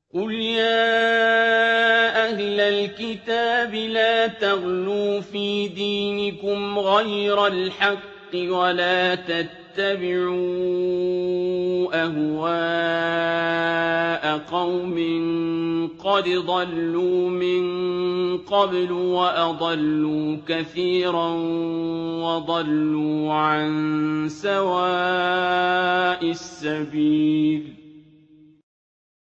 قُلْ يَا أَهْلَ الْكِتَابِ لَا تَغْلُوا فِي دِينِكُمْ غَيْرَ الْحَقِّ وَلَا تَتَّبِعُوا أَهْوَاءَ قَوْمٍ قَدْ ضَلُّوا مِن قَبْلُ وَأَضَلُّوا كَثِيرًا وَضَلُّوا عَن سَوَاءِ السَّبِيلِ